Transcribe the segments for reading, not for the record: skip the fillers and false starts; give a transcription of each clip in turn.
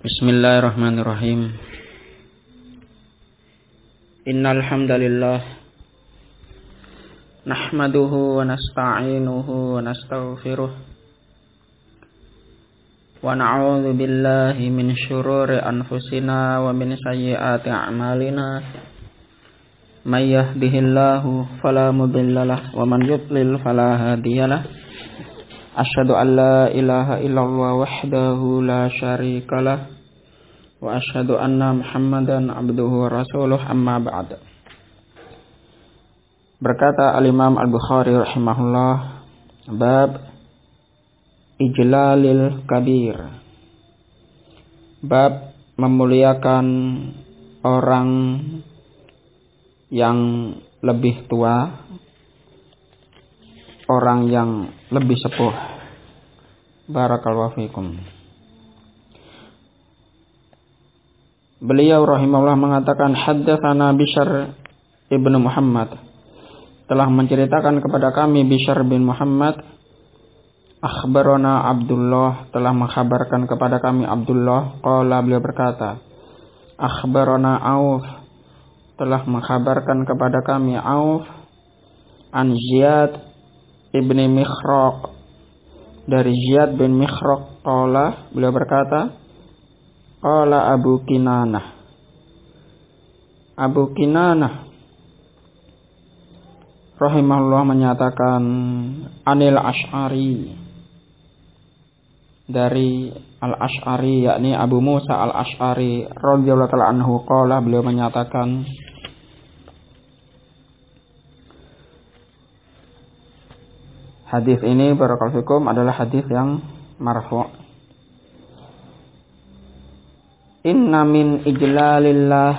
Bismillahirrahmanirrahim. Innal hamdalillah nahmaduhu wa nasta'inuhu wa nastaghfiruh wa na'udzu billahi min syururi anfusina wa min sayyiati a'malina. May yahdihillahu fala mudhillalah wa man yudlil fala hadiyalah. Asyhadu an la ilaha illallah wahdahu la syarikalah wa asyhadu anna Muhammadan abduhu wa rasuluh, amma ba'd. Berkata al-Imam Al-Bukhari rahimahullah, bab ijlalil kabir, bab memuliakan orang yang lebih tua, orang yang lebih sepuh. Barakallahu fikum. Beliau rahimahullah mengatakan, haddatsana Bishr ibnu Muhammad, telah menceritakan kepada kami Bishr bin Muhammad. Akhbarana Abdullah, telah mengkhabarkan kepada kami Abdullah. Qala, beliau berkata, akhbarana Auf, telah mengkhabarkan kepada kami Auf. An Ziyad ibni Mikhraq, dari Ziyad bin Mikhraq. Qala, beliau berkata, qala Abu Kinanah, Abu Kinanah rahimahullah menyatakan, anil Asy'ari, dari Al-Asy'ari, yakni Abu Musa Al-Asy'ari radhiyallahu ta'ala anhu. Qala, beliau menyatakan, hadis ini barakallahu fikum adalah hadis yang marfu'. Inna min ijlalillah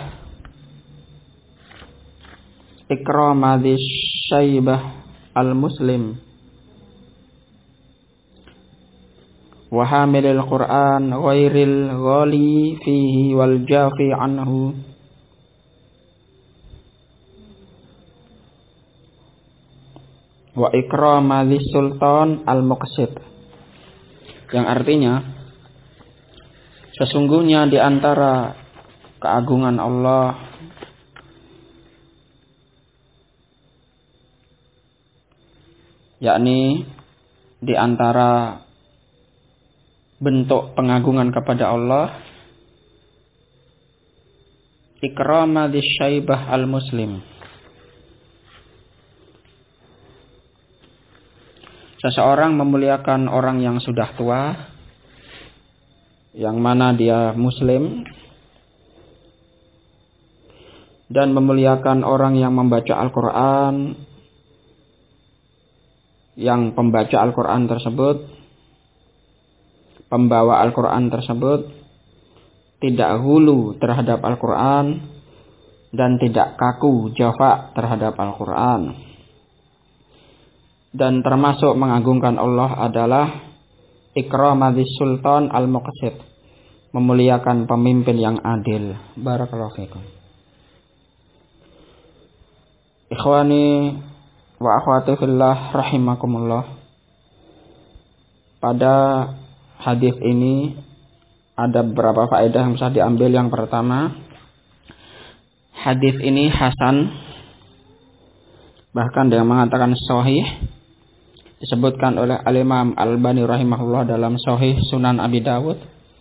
ikrama dzis syaibah al-muslim wa hamilil Qur'an ghairil ghali fihi wal jafi anhu wa ikrama dzis sultan al-muqsit, yang artinya sesungguhnya di antara keagungan Allah yakni di antara bentuk pengagungan kepada Allah, ikrama dzisyaibah al-muslim, seseorang memuliakan orang yang sudah tua, yang mana dia muslim, dan memuliakan orang yang membaca Al-Quran, yang pembaca Al-Quran tersebut, pembawa Al-Quran tersebut tidak hulu terhadap Al-Quran dan tidak kaku jafa terhadap Al-Quran. Dan termasuk mengagungkan Allah adalah ikramadzis sultan al-muqsit, memuliakan pemimpin yang adil. Barakallahu fikum. Ikhwani wa akhwati fillah rahimakumullah. Pada hadis ini ada beberapa faedah yang bisa diambil. Yang pertama, hadis ini hasan, bahkan dia mengatakan sahih, disebutkan oleh Al-Imam Al-Albani rahimahullah dalam Sahih Sunan Abi Dawud,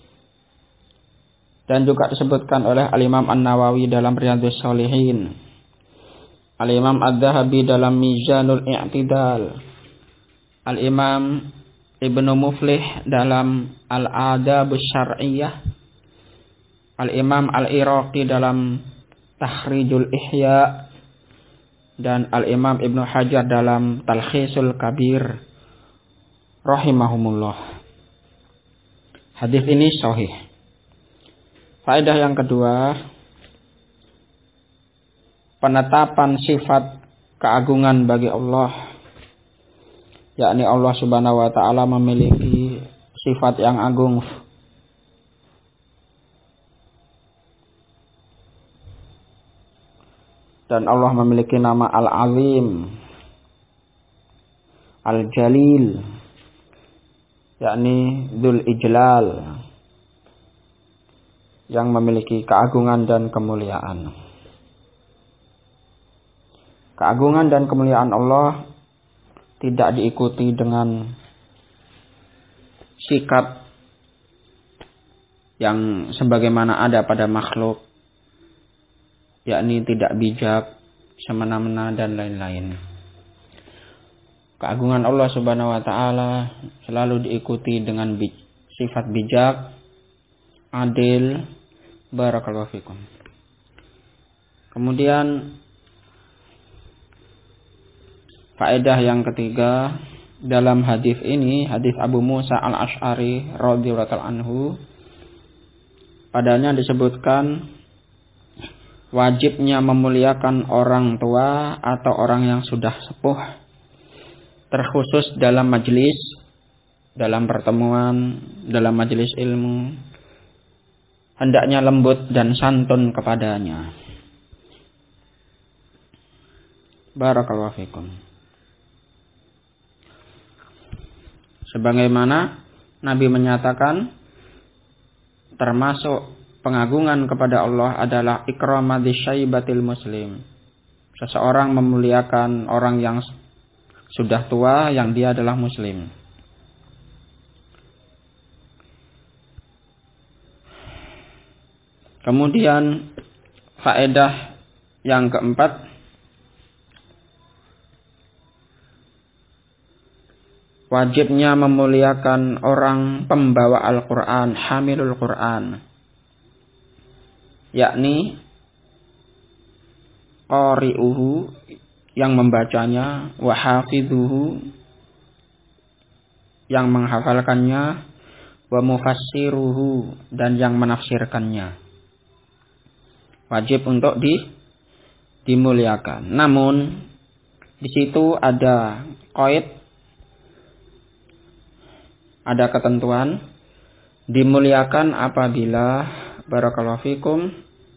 dan juga disebutkan oleh Al-Imam An-Nawawi dalam Riyadhus Shalihin, Al-Imam Adz-Dzahabi dalam Mizanul I'tidal, Al-Imam Ibnu Muflih dalam Al-Adabus Syar'iyyah, Al-Imam Al-Iraqi dalam Takhrijul Ihya, dan Al-Imam Ibnu Hajar dalam Talkhisul Kabir rahimahumullah. Hadis ini sahih. Faedah yang kedua, penetapan sifat keagungan bagi Allah, yakni Allah Subhanahu wa taala memiliki sifat yang agung. Dan Allah memiliki nama Al-Azim, Al-Jalil, yakni Dzul Ijlal. yang memiliki keagungan dan kemuliaan. Keagungan dan kemuliaan Allah tidak diikuti dengan sikap yang sebagaimana ada pada makhluk, yakni tidak bijak, semena-mena dan lain-lain. Keagungan Allah Subhanahu wa taala selalu diikuti dengan sifat bijak, adil. Barakallahu fikum. Kemudian faedah yang ketiga dalam hadis ini, hadis Abu Musa al-Asy'ari radhiyallahu anhu, padanya disebutkan wajibnya memuliakan orang tua atau orang yang sudah sepuh, terkhusus dalam majelis, dalam pertemuan, dalam majelis ilmu. Hendaknya lembut dan santun kepadanya. Barakallahu fikum. Sebagaimana Nabi menyatakan, termasuk pengagungan kepada Allah adalah ikramati syaibatil muslim. Seseorang memuliakan orang yang sudah tua yang dia adalah muslim. Kemudian faedah yang keempat, wajibnya memuliakan orang pembawa Al-Quran, hamilul Quran, yakni qari'uhu, yang membacanya, wa hafidhuhu, yang menghafalkannya, wa mufassiruhu, dan yang menafsirkannya. Wajib untuk dimuliakan. Namun di situ ada qaid, ada ketentuan, dimuliakan apabila barakallahu fikum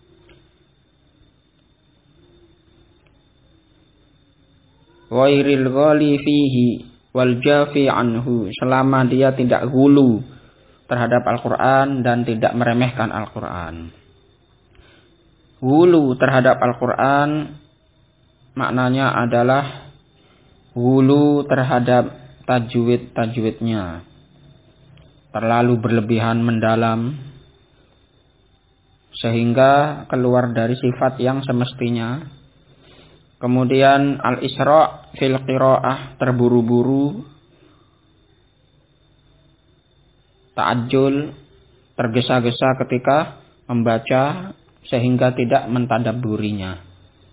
ghairil ghali fihi wal jafi anhu, selama dia tidak ghulu terhadap Al-Quran dan tidak meremehkan Al-Quran. Ghulu terhadap Al-Quran maknanya adalah ghulu terhadap tajwid-tajwidnya, terlalu berlebihan mendalam sehingga keluar dari sifat yang semestinya. Kemudian al-isra' fil qiraah, terburu-buru, ta'ajjul, tergesa-gesa ketika membaca sehingga tidak mentadabburinya.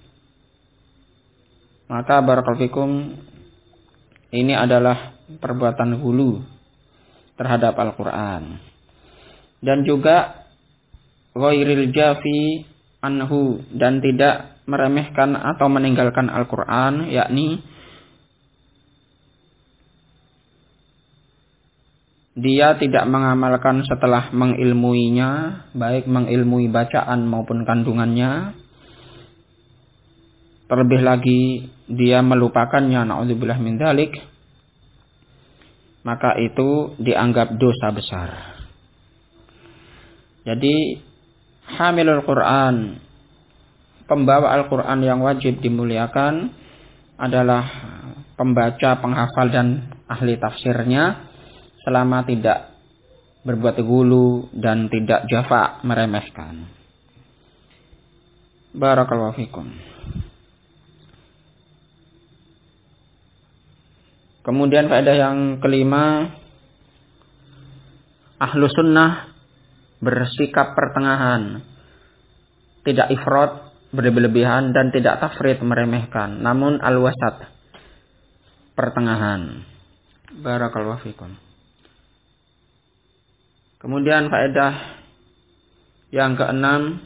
Maka barakallahu fikum, ini adalah perbuatan ghulu terhadap Al-Quran. Dan juga ghairil jafi anhu, dan tidak meremehkan atau meninggalkan Al-Quran, yakni dia tidak mengamalkan setelah mengilmuinya, baik mengilmui bacaan maupun kandungannya. Terlebih lagi dia melupakannya, na'udzubillah min dzalik, maka itu dianggap dosa besar. Jadi hamilul Quran, pembawa Al-Quran yang wajib dimuliakan adalah pembaca, penghafal dan ahli tafsirnya, selama tidak berbuat ghulu dan tidak jafa, meremehkan. Barakallahu fikum. Kemudian faedah yang kelima, ahlu sunnah bersikap pertengahan, tidak ifrat, berlebihan, dan tidak tafrit, meremehkan, namun al-wasat, pertengahan. Barakallahu fikum. Kemudian faedah yang keenam,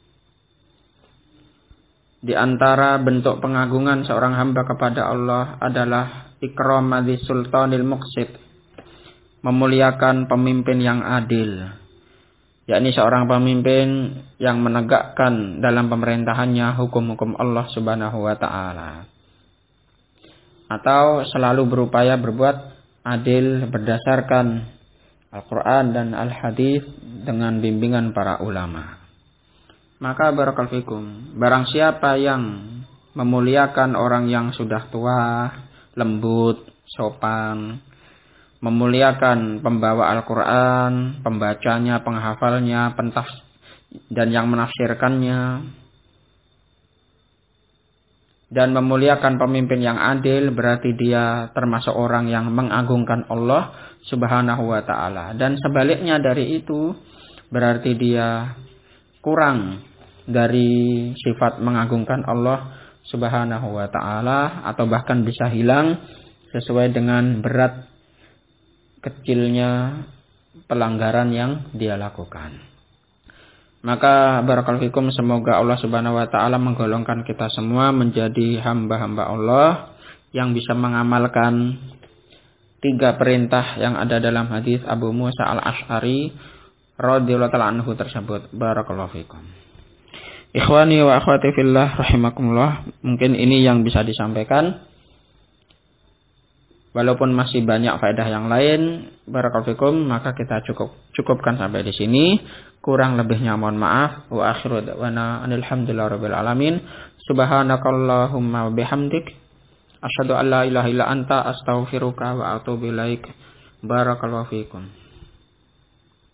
di antara bentuk pengagungan seorang hamba kepada Allah adalah ikramati sultanil muqsit, memuliakan pemimpin yang adil, yakni seorang pemimpin yang menegakkan dalam pemerintahannya hukum-hukum Allah Subhanahu wa taala, atau selalu berupaya berbuat adil berdasarkan Al-Quran dan Al-Hadis dengan bimbingan para ulama. Maka barakallahu fikum, barang siapa yang memuliakan orang yang sudah tua, lembut, sopan, memuliakan pembawa Al-Quran, pembacanya, penghafalnya, dan yang menafsirkannya, dan memuliakan pemimpin yang adil, berarti dia termasuk orang yang mengagungkan Allah Subhanahu wa ta'ala. Dan sebaliknya dari itu, berarti dia kurang dari sifat mengagungkan Allah Subhanahu wa ta'ala, atau bahkan bisa hilang sesuai dengan berat kecilnya pelanggaran yang dia lakukan. Maka barakallahu fikum, semoga Allah Subhanahu wa ta'ala menggolongkan kita semua menjadi hamba-hamba Allah yang bisa mengamalkan 3 perintah yang ada dalam hadis Abu Musa al-Asy'ari radhiyallahu ta'ala anhu tersebut. Barakallahu fikum. Ikhwani wa akhwati fillah rahimakumullah, mungkin ini yang bisa disampaikan. Walaupun masih banyak faedah yang lain, barakallahu fikum, maka kita cukupkan sampai di sini. Kurang lebihnya mohon maaf. Wa akhiru da'wana alhamdulillahirabbil alamin. Subhanakallahumma wa bihamdik, asyhadu an la ilaha illa anta, astaghfiruka wa atubu ilaik. Barakallahu fikum.